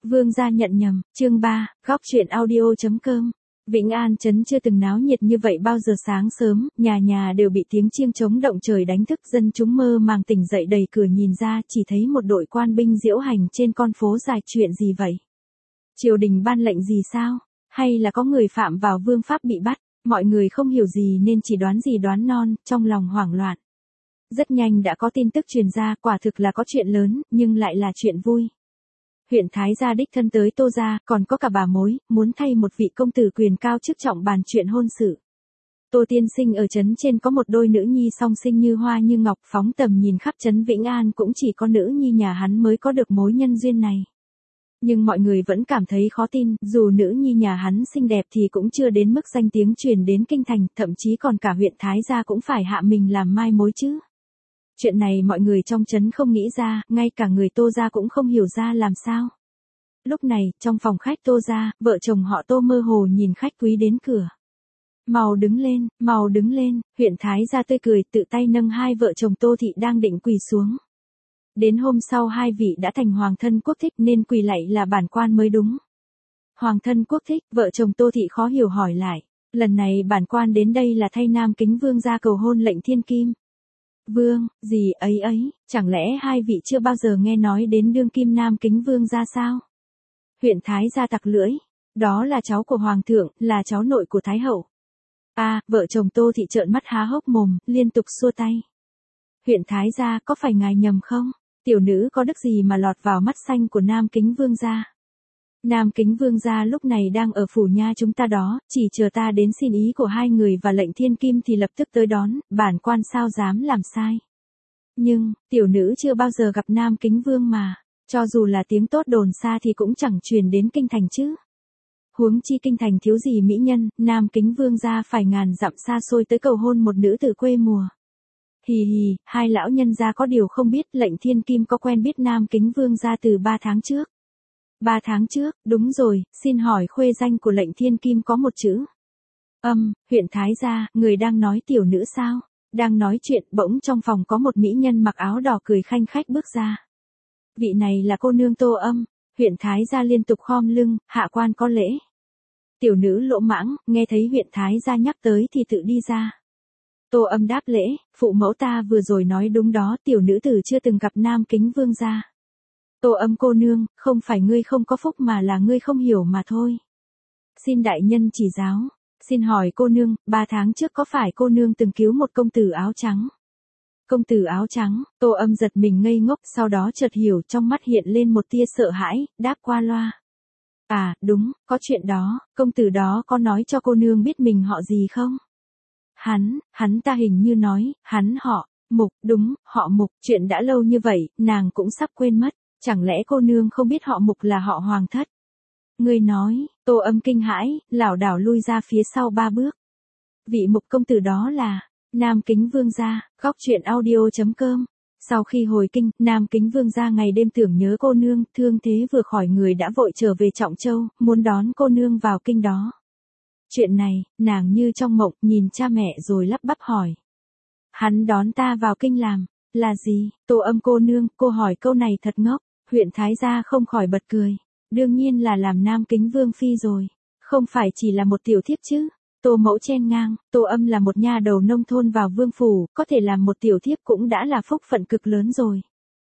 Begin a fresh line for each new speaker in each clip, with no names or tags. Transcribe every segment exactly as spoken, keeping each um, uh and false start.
Vương gia nhận nhầm, chương ba, góc chuyện audio.com. Vĩnh An trấn chưa từng náo nhiệt như vậy bao giờ. Sáng sớm, nhà nhà đều bị tiếng chiêng trống động trời đánh thức, dân chúng mơ màng tỉnh dậy đầy cửa nhìn ra, chỉ thấy một đội quan binh diễu hành trên con phố dài. Chuyện gì vậy? Triều đình ban lệnh gì sao? Hay là có người phạm vào vương pháp bị bắt? Mọi người không hiểu gì nên chỉ đoán gì đoán non, trong lòng hoảng loạn. Rất nhanh đã có tin tức truyền ra, quả thực là có chuyện lớn, nhưng lại là chuyện vui. Huyện Thái gia đích thân tới Tô gia, còn có cả bà mối, muốn thay một vị công tử quyền cao chức trọng bàn chuyện hôn sự. Tô tiên sinh ở trấn trên có một đôi nữ nhi song sinh như hoa như ngọc, phóng tầm nhìn khắp trấn Vĩnh An cũng chỉ có nữ nhi nhà hắn mới có được mối nhân duyên này. Nhưng mọi người vẫn cảm thấy khó tin, dù nữ nhi nhà hắn xinh đẹp thì cũng chưa đến mức danh tiếng truyền đến kinh thành, thậm chí còn cả huyện Thái gia cũng phải hạ mình làm mai mối chứ. Chuyện này mọi người trong trấn không nghĩ ra, ngay cả người Tô gia cũng không hiểu ra làm sao. Lúc này, trong phòng khách Tô gia, vợ chồng họ Tô mơ hồ nhìn khách quý đến cửa. Mau đứng lên, mau đứng lên, huyện Thái gia tươi cười tự tay nâng hai vợ chồng Tô thị đang định quỳ xuống. Đến hôm sau hai vị đã thành hoàng thân quốc thích nên quỳ lạy là bản quan mới đúng. Hoàng thân quốc thích, vợ chồng Tô thị khó hiểu hỏi lại, lần này bản quan đến đây là thay Nam Kính Vương gia cầu hôn lệnh thiên kim. Vương, gì ấy ấy, chẳng lẽ hai vị chưa bao giờ nghe nói đến đương kim Nam Kính Vương gia sao? Huyện Thái gia tặc lưỡi, đó là cháu của Hoàng thượng, là cháu nội của Thái hậu. À, vợ chồng Tô thị trợn mắt há hốc mồm, liên tục xua tay. Huyện Thái gia, có phải ngài nhầm không? Tiểu nữ có đức gì mà lọt vào mắt xanh của Nam Kính Vương gia? Nam Kính Vương gia lúc này đang ở phủ nha chúng ta đó, chỉ chờ ta đến xin ý của hai người và lệnh thiên kim thì lập tức tới đón, bản quan sao dám làm sai. Nhưng, tiểu nữ chưa bao giờ gặp Nam Kính Vương mà, cho dù là tiếng tốt đồn xa thì cũng chẳng truyền đến kinh thành chứ. Huống chi kinh thành thiếu gì mỹ nhân, Nam Kính Vương gia phải ngàn dặm xa xôi tới cầu hôn một nữ tử quê mùa. Hì hì, hai lão nhân gia có điều không biết, lệnh thiên kim có quen biết Nam Kính Vương gia từ ba tháng trước. Ba tháng trước, đúng rồi, xin hỏi khuê danh của lệnh thiên kim có một chữ. Âm, huyện Thái gia, người đang nói tiểu nữ sao? Đang nói chuyện, bỗng trong phòng có một mỹ nhân mặc áo đỏ cười khanh khách bước ra. Vị này là cô nương Tô Âm, huyện Thái gia liên tục khom lưng, hạ quan có lễ. Tiểu nữ lỗ mãng, nghe thấy huyện Thái gia nhắc tới thì tự đi ra. Tô Âm đáp lễ, phụ mẫu ta vừa rồi nói đúng đó, tiểu nữ tử chưa từng gặp Nam Kính Vương gia. Tô Âm cô nương, không phải ngươi không có phúc mà là ngươi không hiểu mà thôi. Xin đại nhân chỉ giáo, xin hỏi cô nương, ba tháng trước có phải cô nương từng cứu một công tử áo trắng? Công tử áo trắng, Tô Âm giật mình ngây ngốc, sau đó chợt hiểu, trong mắt hiện lên một tia sợ hãi, đáp qua loa. À, đúng, có chuyện đó, công tử đó có nói cho cô nương biết mình họ gì không? Hắn, hắn ta hình như nói, hắn họ, Mục, đúng, họ Mục, chuyện đã lâu như vậy, nàng cũng sắp quên mất. Chẳng lẽ cô nương không biết họ Mục là họ Hoàng thất? Ngươi nói, Tô Âm kinh hãi, lảo đảo lui ra phía sau ba bước. Vị Mục công tử đó là Nam Kính Vương gia, góc chuyện audio.com. Sau khi hồi kinh, Nam Kính Vương gia ngày đêm tưởng nhớ cô nương, thương thế vừa khỏi người đã vội trở về Trọng Châu, muốn đón cô nương vào kinh đó. Chuyện này, nàng như trong mộng, nhìn cha mẹ rồi lắp bắp hỏi. Hắn đón ta vào kinh làm, là gì? Tô Âm cô nương, cô hỏi câu này thật ngốc. Huyện Thái gia không khỏi bật cười. Đương nhiên là làm Nam Kính Vương phi rồi. Không phải chỉ là một tiểu thiếp chứ. Tô mẫu chen ngang, Tô Âm là một nha đầu nông thôn vào vương phủ, có thể làm một tiểu thiếp cũng đã là phúc phận cực lớn rồi.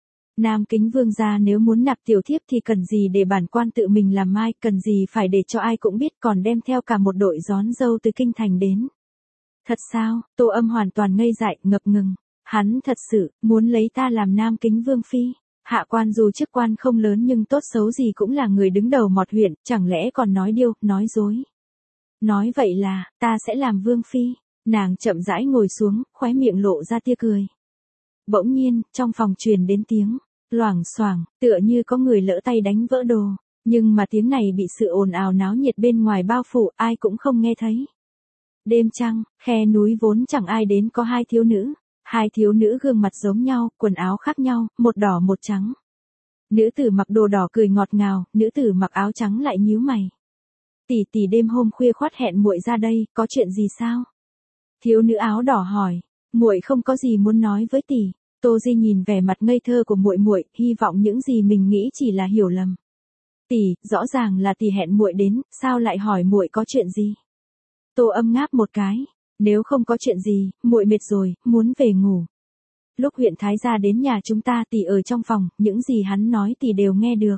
Nam Kính Vương gia nếu muốn nạp tiểu thiếp thì cần gì để bản quan tự mình làm mai, cần gì phải để cho ai cũng biết, còn đem theo cả một đội gión dâu từ kinh thành đến. Thật sao? Tô Âm hoàn toàn ngây dại, ngập ngừng. Hắn thật sự muốn lấy ta làm Nam Kính Vương phi? Hạ quan dù chức quan không lớn nhưng tốt xấu gì cũng là người đứng đầu một huyện, chẳng lẽ còn nói điêu, nói dối. Nói vậy là, ta sẽ làm vương phi. Nàng chậm rãi ngồi xuống, khóe miệng lộ ra tia cười. Bỗng nhiên, trong phòng truyền đến tiếng, loảng xoảng, tựa như có người lỡ tay đánh vỡ đồ. Nhưng mà tiếng này bị sự ồn ào náo nhiệt bên ngoài bao phủ, ai cũng không nghe thấy. Đêm trăng, khe núi vốn chẳng ai đến có hai thiếu nữ. Hai thiếu nữ gương mặt giống nhau, quần áo khác nhau, một đỏ một trắng. Nữ tử mặc đồ đỏ cười ngọt ngào, nữ tử mặc áo trắng lại nhíu mày. Tỷ tỷ đêm hôm khuya khoắt hẹn muội ra đây, có chuyện gì sao? Thiếu nữ áo đỏ hỏi, muội không có gì muốn nói với tỷ. Tô Di nhìn vẻ mặt ngây thơ của muội muội, hy vọng những gì mình nghĩ chỉ là hiểu lầm. Tỷ, rõ ràng là tỷ hẹn muội đến, sao lại hỏi muội có chuyện gì? Tô Âm ngáp một cái, nếu không có chuyện gì, muội mệt rồi, muốn về ngủ. Lúc huyện Thái gia đến nhà chúng ta, tỷ ở trong phòng, những gì hắn nói tỷ đều nghe được.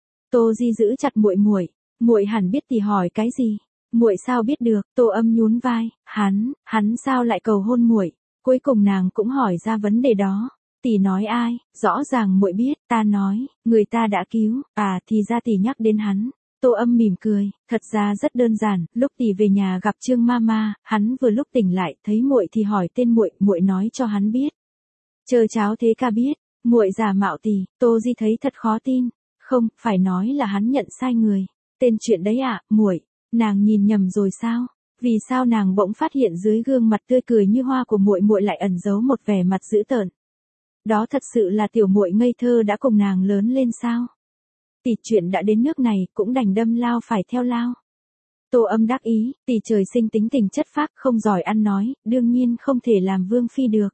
Tô Di giữ chặt muội muội, muội hẳn biết tỷ hỏi cái gì. Muội sao biết được? Tô Âm nhún vai, hắn, hắn sao lại cầu hôn muội? Cuối cùng nàng cũng hỏi ra vấn đề đó. Tỷ nói ai? Rõ ràng muội biết, ta nói, người ta đã cứu, à thì ra tỷ nhắc đến hắn. Tô Âm mỉm cười, thật ra rất đơn giản, lúc tỷ về nhà gặp Trương Mama, hắn vừa lúc tỉnh lại, thấy muội thì hỏi tên muội, muội nói cho hắn biết. Chờ cháo thế ca biết, muội giả mạo tỷ. Tô Di thấy thật khó tin, không, phải nói là hắn nhận sai người. Tên chuyện đấy à, muội, nàng nhìn nhầm rồi sao? Vì sao nàng bỗng phát hiện dưới gương mặt tươi cười như hoa của muội muội lại ẩn giấu một vẻ mặt dữ tợn? Đó thật sự là tiểu muội ngây thơ đã cùng nàng lớn lên sao? Tỷ, chuyện đã đến nước này, cũng đành đâm lao phải theo lao. Tô Âm đắc ý, tỷ trời sinh tính tình chất phác, không giỏi ăn nói, đương nhiên không thể làm vương phi được.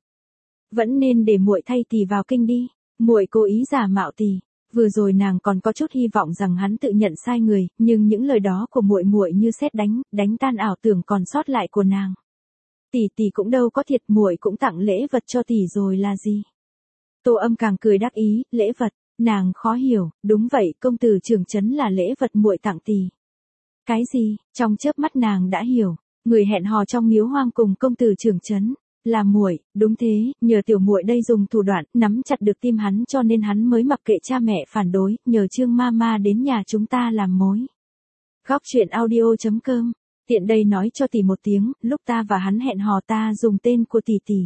Vẫn nên để muội thay tỷ vào kinh đi. Muội cố ý giả mạo tỷ. Vừa rồi nàng còn có chút hy vọng rằng hắn tự nhận sai người, nhưng những lời đó của muội muội như sét đánh, đánh tan ảo tưởng còn sót lại của nàng. Tỷ tỷ cũng đâu có thiệt, muội cũng tặng lễ vật cho tỷ rồi là gì? Tô Âm càng cười đắc ý, lễ vật, nàng khó hiểu, đúng vậy, công tử Trường Chấn là lễ vật muội tặng tỷ. Cái gì? Trong chớp mắt nàng đã hiểu, người hẹn hò trong miếu hoang cùng công tử Trường Chấn là muội, đúng thế, nhờ tiểu muội đây dùng thủ đoạn nắm chặt được tim hắn cho nên hắn mới mặc kệ cha mẹ phản đối, nhờ Trương Mama đến nhà chúng ta làm mối. Góc truyện audio chấm com, tiện đây nói cho tỷ một tiếng, lúc ta và hắn hẹn hò ta dùng tên của tỷ tỷ.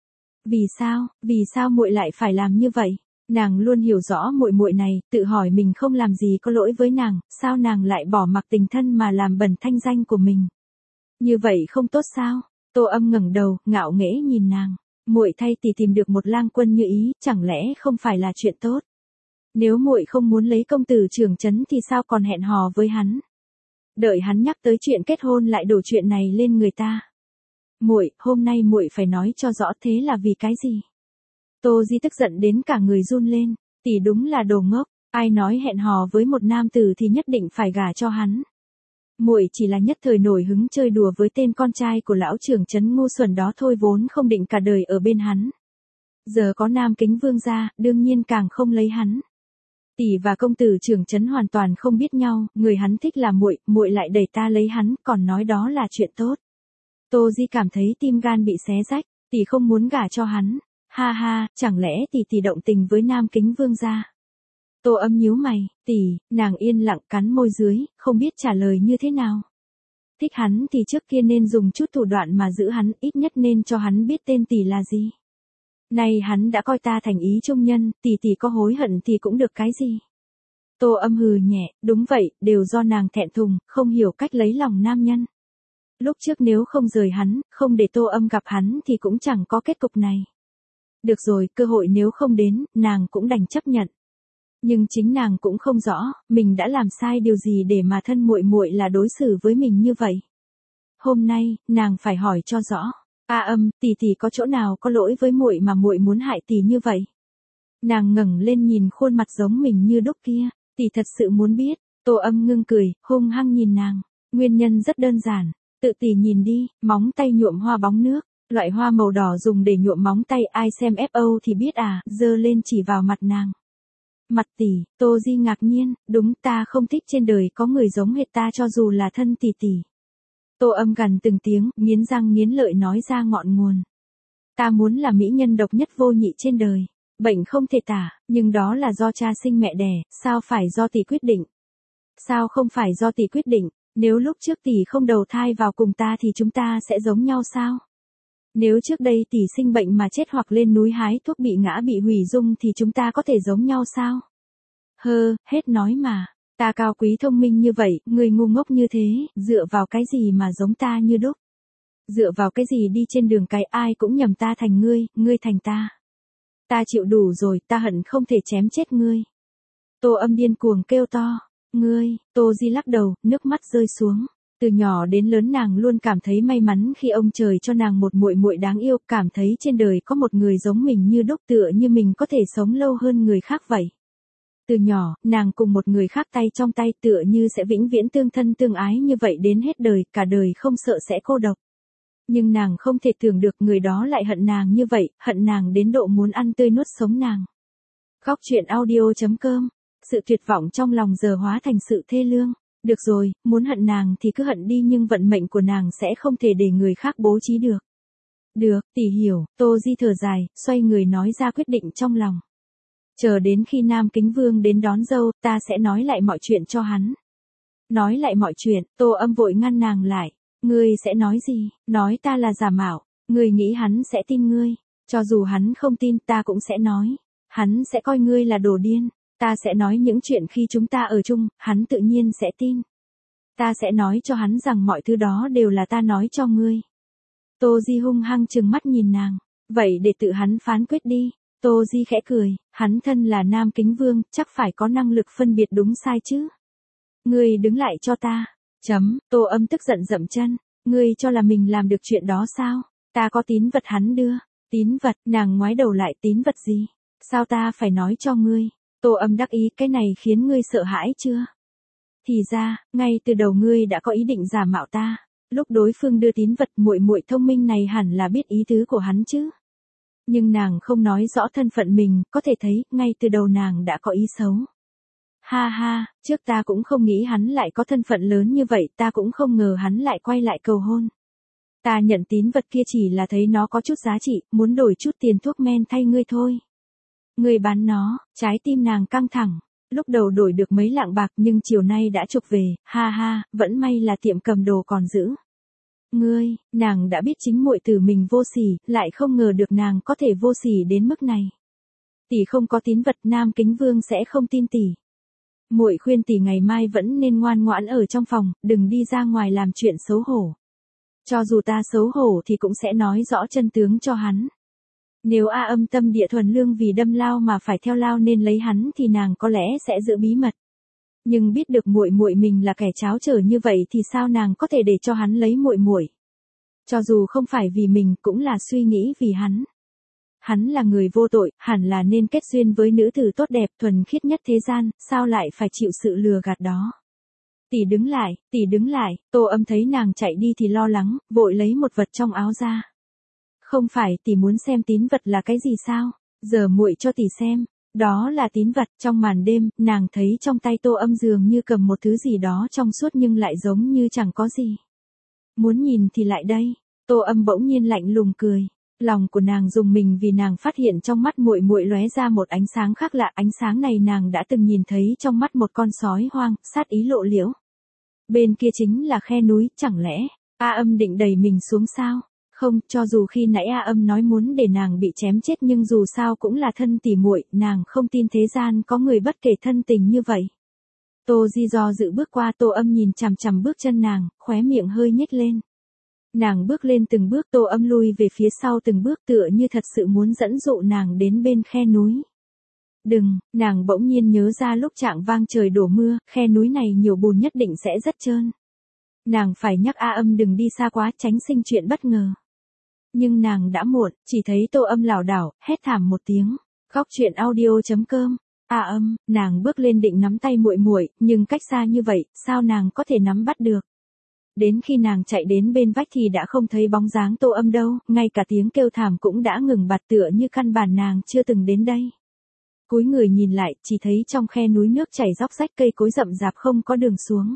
Vì sao, vì sao muội lại phải làm như vậy? Nàng luôn hiểu rõ muội muội này, tự hỏi mình không làm gì có lỗi với nàng, sao nàng lại bỏ mặc tình thân mà làm bẩn thanh danh của mình? Như vậy không tốt sao? Tô Âm ngẩng đầu, ngạo nghễ nhìn nàng. Muội thay tỷ tìm được một lang quân như ý, chẳng lẽ không phải là chuyện tốt? Nếu muội không muốn lấy công tử Trường Chấn thì sao còn hẹn hò với hắn? Đợi hắn nhắc tới chuyện kết hôn lại đổ chuyện này lên người ta. Muội, hôm nay muội phải nói cho rõ thế là vì cái gì? Tô Di tức giận đến cả người run lên, tỷ đúng là đồ ngốc, ai nói hẹn hò với một nam tử thì nhất định phải gả cho hắn. Muội chỉ là nhất thời nổi hứng chơi đùa với tên con trai của lão Trường Chấn ngu xuẩn đó thôi, vốn không định cả đời ở bên hắn. Giờ có Nam Kính Vương gia, đương nhiên càng không lấy hắn. Tỷ và công tử Trường Chấn hoàn toàn không biết nhau, người hắn thích là muội, muội lại đẩy ta lấy hắn, còn nói đó là chuyện tốt. Tô Di cảm thấy tim gan bị xé rách, tỷ không muốn gả cho hắn. Ha ha, chẳng lẽ tỷ tỷ động tình với Nam Kính Vương gia? Tô Âm nhíu mày, tỷ, nàng yên lặng cắn môi dưới, không biết trả lời như thế nào. Thích hắn thì trước kia nên dùng chút thủ đoạn mà giữ hắn, ít nhất nên cho hắn biết tên tỷ là gì. Nay hắn đã coi ta thành ý trung nhân, tỷ tỷ có hối hận thì cũng được cái gì. Tô Âm hừ nhẹ, đúng vậy, đều do nàng thẹn thùng, không hiểu cách lấy lòng nam nhân. Lúc trước nếu không rời hắn, không để Tô Âm gặp hắn thì cũng chẳng có kết cục này. Được rồi, cơ hội nếu không đến, nàng cũng đành chấp nhận. Nhưng chính nàng cũng không rõ, mình đã làm sai điều gì để mà thân muội muội là đối xử với mình như vậy. Hôm nay, nàng phải hỏi cho rõ. A Âm, tỷ tỷ có chỗ nào có lỗi với muội mà muội muốn hại tỷ như vậy? Nàng ngẩng lên nhìn khuôn mặt giống mình như đúc kia, tỷ thật sự muốn biết. Tô Âm ngưng cười, hung hăng nhìn nàng. Nguyên nhân rất đơn giản, tự tỷ nhìn đi, móng tay nhuộm hoa bóng nước. Loại hoa màu đỏ dùng để nhuộm móng tay, ai xem ép ô thì biết à, giơ lên chỉ vào mặt nàng. Mặt tỷ, Tô Di ngạc nhiên, đúng, ta không thích trên đời có người giống hệt ta cho dù là thân tỷ tỷ. Tô Âm gằn từng tiếng, nghiến răng nghiến lợi nói ra ngọn nguồn. Ta muốn là mỹ nhân độc nhất vô nhị trên đời, bệnh không thể tả, nhưng đó là do cha sinh mẹ đẻ, sao phải do tỷ quyết định? Sao không phải do tỷ quyết định, nếu lúc trước tỷ không đầu thai vào cùng ta thì chúng ta sẽ giống nhau sao? Nếu trước đây tỷ sinh bệnh mà chết hoặc lên núi hái thuốc bị ngã bị hủy dung thì chúng ta có thể giống nhau sao? Hơ, hết nói mà. Ta cao quý thông minh như vậy, người ngu ngốc như thế, dựa vào cái gì mà giống ta như đúc? Dựa vào cái gì đi trên đường cái ai cũng nhầm ta thành ngươi, ngươi thành ta. Ta chịu đủ rồi, ta hận không thể chém chết ngươi. Tô Âm điên cuồng kêu to. Ngươi, Tô Di lắc đầu, nước mắt rơi xuống. Từ nhỏ đến lớn nàng luôn cảm thấy may mắn khi ông trời cho nàng một muội muội đáng yêu, cảm thấy trên đời có một người giống mình như đúc, tựa như mình có thể sống lâu hơn người khác vậy. Từ nhỏ, nàng cùng một người khác tay trong tay tựa như sẽ vĩnh viễn tương thân tương ái như vậy đến hết đời, cả đời không sợ sẽ cô độc. Nhưng nàng không thể tưởng được người đó lại hận nàng như vậy, hận nàng đến độ muốn ăn tươi nuốt sống nàng. Góc truyện audio.com. Sự tuyệt vọng trong lòng giờ hóa thành sự thê lương. Được rồi, muốn hận nàng thì cứ hận đi nhưng vận mệnh của nàng sẽ không thể để người khác bố trí được. Được, tỷ hiểu, Tô Di thở dài, xoay người nói ra quyết định trong lòng. Chờ đến khi Nam Kính Vương đến đón dâu, ta sẽ nói lại mọi chuyện cho hắn. Nói lại mọi chuyện, Tô Âm vội ngăn nàng lại. Ngươi sẽ nói gì? Nói ta là giả mạo. Ngươi nghĩ hắn sẽ tin ngươi. Cho dù hắn không tin ta cũng sẽ nói. Hắn sẽ coi ngươi là đồ điên. Ta sẽ nói những chuyện khi chúng ta ở chung, hắn tự nhiên sẽ tin. Ta sẽ nói cho hắn rằng mọi thứ đó đều là ta nói cho ngươi. Tô Di hung hăng trừng mắt nhìn nàng. Vậy để tự hắn phán quyết đi. Tô Di khẽ cười, hắn thân là Nam Kính Vương, chắc phải có năng lực phân biệt đúng sai chứ. Ngươi đứng lại cho ta. Chấm, Tô Âm tức giận dậm chân. Ngươi cho là mình làm được chuyện đó sao? Ta có tín vật hắn đưa. Tín vật, nàng ngoái đầu lại, tín vật gì? Sao ta phải nói cho ngươi? Tô Âm đắc ý, cái này khiến ngươi sợ hãi chưa? Thì ra, ngay từ đầu ngươi đã có ý định giả mạo ta. Lúc đối phương đưa tín vật, muội muội thông minh này hẳn là biết ý tứ của hắn chứ. Nhưng nàng không nói rõ thân phận mình, có thể thấy, ngay từ đầu nàng đã có ý xấu. Ha ha, trước ta cũng không nghĩ hắn lại có thân phận lớn như vậy, ta cũng không ngờ hắn lại quay lại cầu hôn. Ta nhận tín vật kia chỉ là thấy nó có chút giá trị, muốn đổi chút tiền thuốc men thay ngươi thôi. Ngươi bán nó, trái tim nàng căng thẳng. Lúc đầu đổi được mấy lạng bạc nhưng chiều nay đã trục về, ha ha, vẫn may là tiệm cầm đồ còn giữ. Ngươi, nàng đã biết chính muội tử mình vô sỉ, lại không ngờ được nàng có thể vô sỉ đến mức này. Tỷ không có tín vật, Nam Kính Vương sẽ không tin tỷ. Muội khuyên tỷ ngày mai vẫn nên ngoan ngoãn ở trong phòng, đừng đi ra ngoài làm chuyện xấu hổ. Cho dù ta xấu hổ thì cũng sẽ nói rõ chân tướng cho hắn. Nếu A Âm tâm địa thuần lương vì đâm lao mà phải theo lao nên lấy hắn thì nàng có lẽ sẽ giữ bí mật. Nhưng biết được muội muội mình là kẻ tráo trở như vậy thì sao nàng có thể để cho hắn lấy muội muội? Cho dù không phải vì mình cũng là suy nghĩ vì hắn. Hắn là người vô tội, hẳn là nên kết duyên với nữ tử tốt đẹp thuần khiết nhất thế gian, sao lại phải chịu sự lừa gạt đó? Tỷ đứng lại, tỷ đứng lại, Tô Âm thấy nàng chạy đi thì lo lắng, vội lấy một vật trong áo ra. Không phải tỷ muốn xem tín vật là cái gì sao? Giờ muội cho tỷ xem. Đó là tín vật. Trong màn đêm, nàng thấy trong tay Tô Âm dường như cầm một thứ gì đó trong suốt nhưng lại giống như chẳng có gì. Muốn nhìn thì lại đây. Tô Âm bỗng nhiên lạnh lùng cười. Lòng của nàng rùng mình vì nàng phát hiện trong mắt muội muội lóe ra một ánh sáng khác lạ, ánh sáng này nàng đã từng nhìn thấy trong mắt một con sói hoang, sát ý lộ liễu. Bên kia chính là khe núi, chẳng lẽ A Âm định đẩy mình xuống sao? Không, cho dù khi nãy A Âm nói muốn để nàng bị chém chết nhưng dù sao cũng là thân tỉ muội, nàng không tin thế gian có người bất kể thân tình như vậy. Tô Di do dự bước qua, Tô Âm nhìn chằm chằm bước chân nàng, khóe miệng hơi nhếch lên. Nàng bước lên từng bước, Tô Âm lui về phía sau từng bước tựa như thật sự muốn dẫn dụ nàng đến bên khe núi. Đừng, nàng bỗng nhiên nhớ ra lúc trạng vang trời đổ mưa, khe núi này nhiều bùn nhất định sẽ rất trơn. Nàng phải nhắc A Âm đừng đi xa quá tránh sinh chuyện bất ngờ. Nhưng nàng đã muộn, chỉ thấy Tô Âm lảo đảo, hét thảm một tiếng. Góc truyện audio.com. A Âm, nàng bước lên định nắm tay muội muội, nhưng cách xa như vậy, sao nàng có thể nắm bắt được? Đến khi nàng chạy đến bên vách thì đã không thấy bóng dáng Tô Âm đâu, ngay cả tiếng kêu thảm cũng đã ngừng bặt tựa như căn bản nàng chưa từng đến đây. Cúi người nhìn lại, chỉ thấy trong khe núi nước chảy róc rách, cây cối rậm rạp không có đường xuống.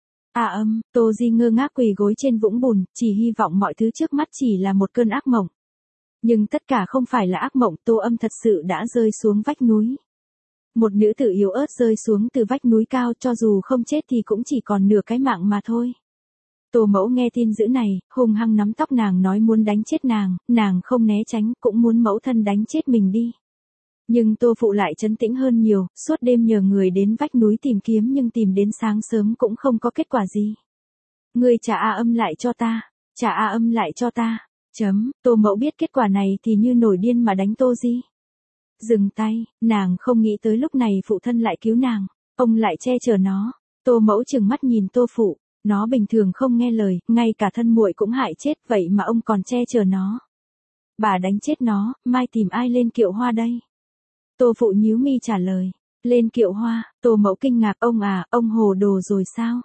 A Âm, Tô Di ngơ ngác quỳ gối trên vũng bùn, chỉ hy vọng mọi thứ trước mắt chỉ là một cơn ác mộng. Nhưng tất cả không phải là ác mộng, Tô Âm thật sự đã rơi xuống vách núi. Một nữ tử yếu ớt rơi xuống từ vách núi cao, cho dù không chết thì cũng chỉ còn nửa cái mạng mà thôi. Tô Mẫu nghe tin dữ này, hung hăng nắm tóc nàng nói muốn đánh chết nàng, nàng không né tránh, cũng muốn mẫu thân đánh chết mình đi. Nhưng Tô Phụ lại trấn tĩnh hơn nhiều, suốt đêm nhờ người đến vách núi tìm kiếm nhưng tìm đến sáng sớm cũng không có kết quả gì. Ngươi trả A Âm lại cho ta, trả A Âm lại cho ta. Chấm, Tô Mẫu biết kết quả này thì như nổi điên mà đánh Tô Di. Dừng tay, nàng không nghĩ tới lúc này phụ thân lại cứu nàng, ông lại che chở nó. Tô Mẫu trừng mắt nhìn Tô Phụ, nó bình thường không nghe lời, ngay cả thân muội cũng hại chết, vậy mà ông còn che chở nó. Bà đánh chết nó, mai tìm ai lên kiệu hoa đây? Tô Phụ nhíu mi trả lời. Lên kiệu hoa, Tô Mẫu kinh ngạc, ông à, ông hồ đồ rồi sao?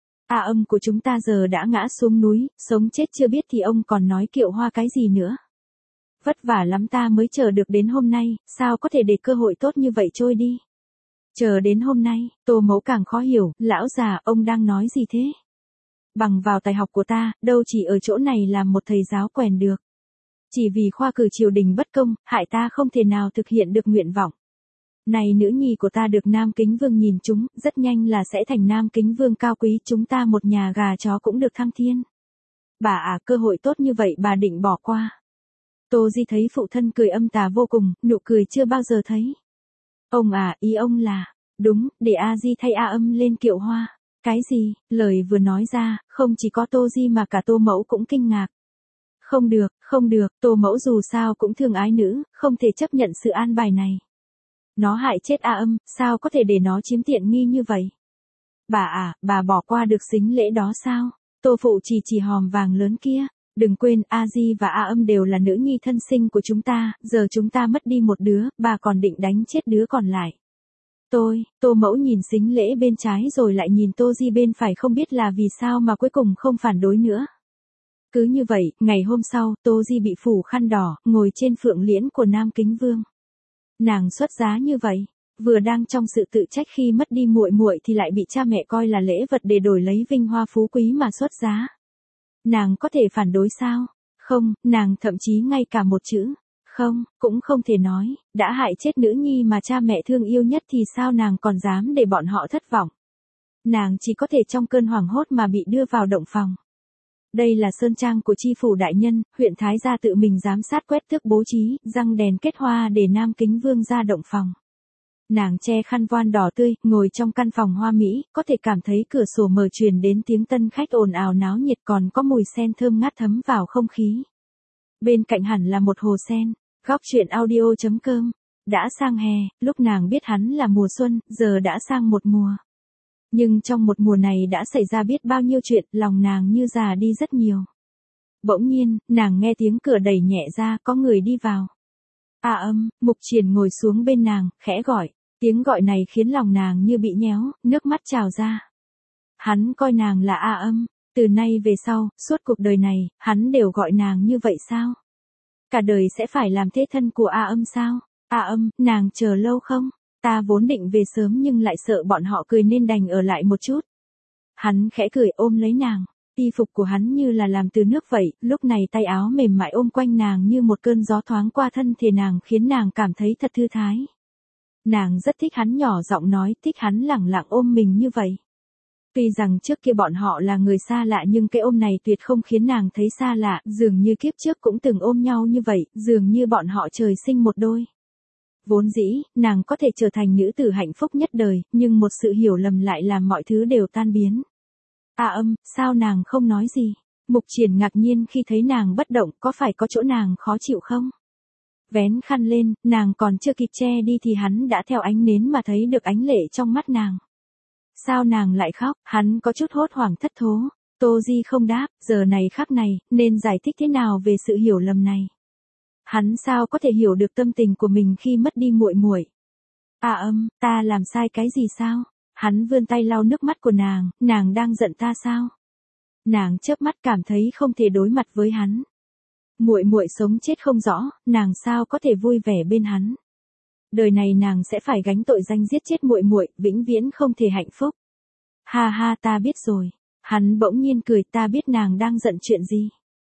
A Âm của chúng ta giờ đã ngã xuống núi, sống chết chưa biết thì ông còn nói kiệu hoa cái gì nữa. Vất vả lắm ta mới chờ được đến hôm nay, sao có thể để cơ hội tốt như vậy trôi đi. Chờ đến hôm nay, Tô Mẫu càng khó hiểu, lão già, ông đang nói gì thế? Bằng vào tài học của ta, đâu chỉ ở chỗ này làm một thầy giáo quèn được. Chỉ vì khoa cử triều đình bất công, hại ta không thể nào thực hiện được nguyện vọng. Này nữ nhi của ta được Nam Kính Vương nhìn chúng, rất nhanh là sẽ thành Nam Kính Vương cao quý, chúng ta một nhà gà chó cũng được thăng thiên. Bà à, cơ hội tốt như vậy bà định bỏ qua. Tô Di thấy phụ thân cười âm tà vô cùng, nụ cười chưa bao giờ thấy. Ông à, ý ông là, đúng, để A Di thay A Âm lên kiệu hoa. Cái gì, lời vừa nói ra, không chỉ có Tô Di mà cả Tô Mẫu cũng kinh ngạc. Không được, không được, Tô Mẫu dù sao cũng thương ái nữ, không thể chấp nhận sự an bài này. Nó hại chết A Âm, sao có thể để nó chiếm tiện nghi như vậy? Bà à, bà bỏ qua được sính lễ đó sao? Tô phụ chỉ chỉ hòm vàng lớn kia. Đừng quên, A Di và A Âm đều là nữ nhi thân sinh của chúng ta, giờ chúng ta mất đi một đứa, bà còn định đánh chết đứa còn lại. Tôi, Tô Mẫu nhìn sính lễ bên trái rồi lại nhìn Tô Di bên phải, không biết là vì sao mà cuối cùng không phản đối nữa. Cứ như vậy, ngày hôm sau, Tô Di bị phủ khăn đỏ, ngồi trên phượng liễn của Nam Kính Vương. Nàng xuất giá như vậy, vừa đang trong sự tự trách khi mất đi muội muội thì lại bị cha mẹ coi là lễ vật để đổi lấy vinh hoa phú quý mà xuất giá. Nàng có thể phản đối sao? Không, nàng thậm chí ngay cả một chữ không, cũng không thể nói, đã hại chết nữ nhi mà cha mẹ thương yêu nhất thì sao nàng còn dám để bọn họ thất vọng. Nàng chỉ có thể trong cơn hoảng hốt mà bị đưa vào động phòng. Đây là sơn trang của chi phủ đại nhân, huyện Thái gia tự mình giám sát quét tước bố trí, răng đèn kết hoa để Nam Kính Vương ra động phòng. Nàng che khăn voan đỏ tươi, ngồi trong căn phòng hoa mỹ, có thể cảm thấy cửa sổ mở truyền đến tiếng tân khách ồn ào náo nhiệt, còn có mùi sen thơm ngát thấm vào không khí. Bên cạnh hẳn là một hồ sen. Góc truyện audio chấm com. Đã sang hè, lúc nàng biết hắn là mùa xuân, giờ đã sang một mùa. Nhưng trong một mùa này đã xảy ra biết bao nhiêu chuyện, lòng nàng như già đi rất nhiều. Bỗng nhiên, nàng nghe tiếng cửa đẩy nhẹ ra, có người đi vào. A Âm, Mục Triển ngồi xuống bên nàng, khẽ gọi. Tiếng gọi này khiến lòng nàng như bị nhéo, nước mắt trào ra. Hắn coi nàng là A Âm, từ nay về sau, suốt cuộc đời này, hắn đều gọi nàng như vậy sao? Cả đời sẽ phải làm thế thân của A Âm sao? A Âm, nàng chờ lâu không? Ta vốn định về sớm nhưng lại sợ bọn họ cười nên đành ở lại một chút. Hắn khẽ cười ôm lấy nàng. Y phục của hắn như là làm từ nước vậy, lúc này tay áo mềm mại ôm quanh nàng như một cơn gió thoáng qua thân thể nàng, khiến nàng cảm thấy thật thư thái. Nàng rất thích hắn nhỏ giọng nói, thích hắn lẳng lặng ôm mình như vậy. Tuy rằng trước kia bọn họ là người xa lạ nhưng cái ôm này tuyệt không khiến nàng thấy xa lạ, dường như kiếp trước cũng từng ôm nhau như vậy, dường như bọn họ trời sinh một đôi. Vốn dĩ, nàng có thể trở thành nữ tử hạnh phúc nhất đời, nhưng một sự hiểu lầm lại làm mọi thứ đều tan biến. A Âm, sao nàng không nói gì? Mục Triển ngạc nhiên khi thấy nàng bất động, có phải có chỗ nàng khó chịu không? Vén khăn lên, nàng còn chưa kịp che đi thì hắn đã theo ánh nến mà thấy được ánh lệ trong mắt nàng. Sao nàng lại khóc? Hắn có chút hốt hoảng thất thố. Tô Di không đáp, giờ này khắc này, nên giải thích thế nào về sự hiểu lầm này? Hắn sao có thể hiểu được tâm tình của mình khi mất đi muội muội? A Âm, ta làm sai cái gì sao? Hắn vươn tay lau nước mắt của nàng, nàng đang giận ta sao? Nàng chớp mắt cảm thấy không thể đối mặt với hắn. Muội muội sống chết không rõ, nàng sao có thể vui vẻ bên hắn? Đời này nàng sẽ phải gánh tội danh giết chết muội muội, vĩnh viễn không thể hạnh phúc. Ha ha, ta biết rồi. Hắn bỗng nhiên cười, ta biết nàng đang giận chuyện gì.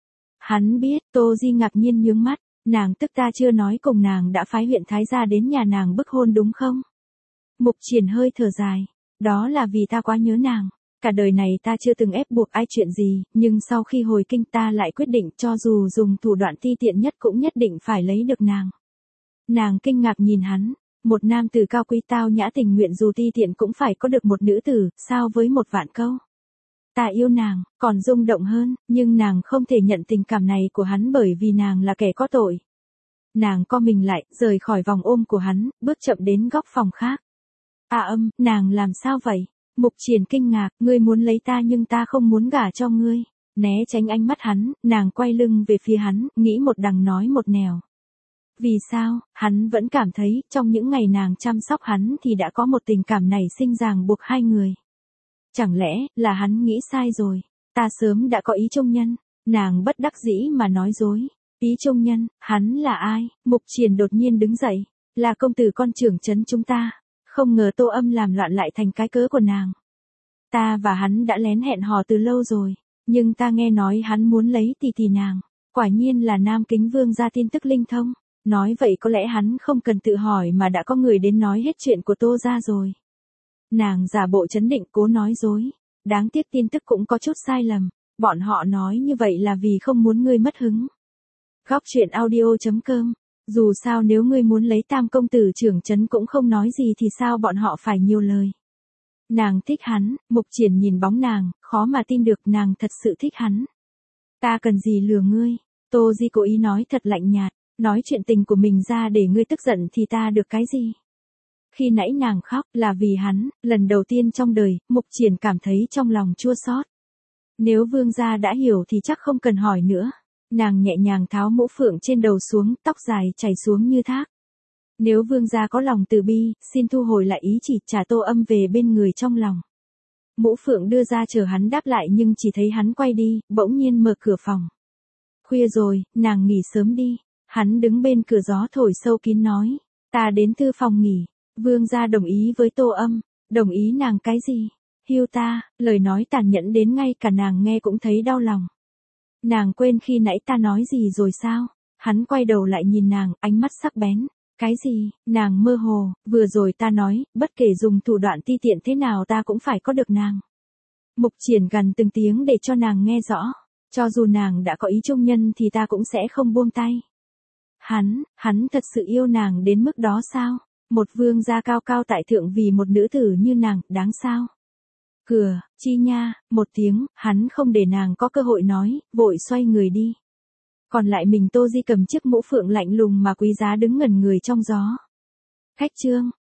Hắn biết, Tô Di ngạc nhiên nhướng mắt, nàng tức ta chưa nói cùng nàng đã phái huyện Thái gia đến nhà nàng bức hôn đúng không? Mục Triển hơi thở dài, đó là vì ta quá nhớ nàng. Cả đời này ta chưa từng ép buộc ai chuyện gì, nhưng sau khi hồi kinh ta lại quyết định cho dù dùng thủ đoạn ti tiện nhất cũng nhất định phải lấy được nàng. Nàng kinh ngạc nhìn hắn, một nam tử cao quý tao nhã tình nguyện dù ti tiện cũng phải có được một nữ tử, sao với một vạn câu. Ta yêu nàng, còn rung động hơn, nhưng nàng không thể nhận tình cảm này của hắn bởi vì nàng là kẻ có tội. Nàng co mình lại, rời khỏi vòng ôm của hắn, bước chậm đến góc phòng khác. A Âm, nàng làm sao vậy? Mục Triển kinh ngạc, ngươi muốn lấy ta nhưng ta không muốn gả cho ngươi. Né tránh ánh mắt hắn, nàng quay lưng về phía hắn, nghĩ một đằng nói một nẻo. Vì sao, hắn vẫn cảm thấy, trong những ngày nàng chăm sóc hắn thì đã có một tình cảm nảy sinh ràng buộc hai người. Chẳng lẽ, là hắn nghĩ sai rồi, ta sớm đã có ý trung nhân, nàng bất đắc dĩ mà nói dối. Ý trung nhân, hắn là ai? Mục Triển đột nhiên đứng dậy, là công tử con trưởng trấn chúng ta. Không ngờ Tô Âm làm loạn lại thành cái cớ của nàng. Ta và hắn đã lén hẹn hò từ lâu rồi, nhưng ta nghe nói hắn muốn lấy tỷ tỷ nàng. Quả nhiên là Nam Kính Vương ra tin tức linh thông. Nói vậy có lẽ hắn không cần tự hỏi mà đã có người đến nói hết chuyện của Tô ra rồi. Nàng giả bộ trấn định cố nói dối. Đáng tiếc tin tức cũng có chút sai lầm. Bọn họ nói như vậy là vì không muốn ngươi mất hứng. Góc truyện audio chấm com. Dù sao nếu ngươi muốn lấy Tam công tử trưởng trấn cũng không nói gì thì sao bọn họ phải nhiều lời. Nàng thích hắn, Mục Triển nhìn bóng nàng, khó mà tin được nàng thật sự thích hắn. Ta cần gì lừa ngươi, Tô Di cố ý nói thật lạnh nhạt, nói chuyện tình của mình ra để ngươi tức giận thì ta được cái gì. Khi nãy nàng khóc là vì hắn, lần đầu tiên trong đời, Mục Triển cảm thấy trong lòng chua xót. Nếu vương gia đã hiểu thì chắc không cần hỏi nữa. Nàng nhẹ nhàng tháo mũ phượng trên đầu xuống, tóc dài chảy xuống như thác. Nếu vương gia có lòng từ bi, xin thu hồi lại ý chỉ trả Tô Âm về bên người trong lòng. Mũ phượng đưa ra chờ hắn đáp lại nhưng chỉ thấy hắn quay đi, bỗng nhiên mở cửa phòng. Khuya rồi, nàng nghỉ sớm đi. Hắn đứng bên cửa gió thổi sâu kín nói. Ta đến thư phòng nghỉ. Vương gia đồng ý với Tô Âm. Đồng ý nàng cái gì? Hiu ta, lời nói tàn nhẫn đến ngay cả nàng nghe cũng thấy đau lòng. Nàng quên khi nãy ta nói gì rồi sao? Hắn quay đầu lại nhìn nàng, ánh mắt sắc bén. Cái gì? Nàng mơ hồ, vừa rồi ta nói, bất kể dùng thủ đoạn ti tiện thế nào ta cũng phải có được nàng. Mục Triển gần từng tiếng để cho nàng nghe rõ. Cho dù nàng đã có ý trung nhân thì ta cũng sẽ không buông tay. Hắn, hắn thật sự yêu nàng đến mức đó sao? Một vương gia cao cao tại thượng vì một nữ tử như nàng, đáng sao? Cửa, chi nha, một tiếng, hắn không để nàng có cơ hội nói, vội xoay người đi. Còn lại mình Tô Di cầm chiếc mũ phượng lạnh lùng mà quý giá đứng ngẩn người trong gió. Khách trương,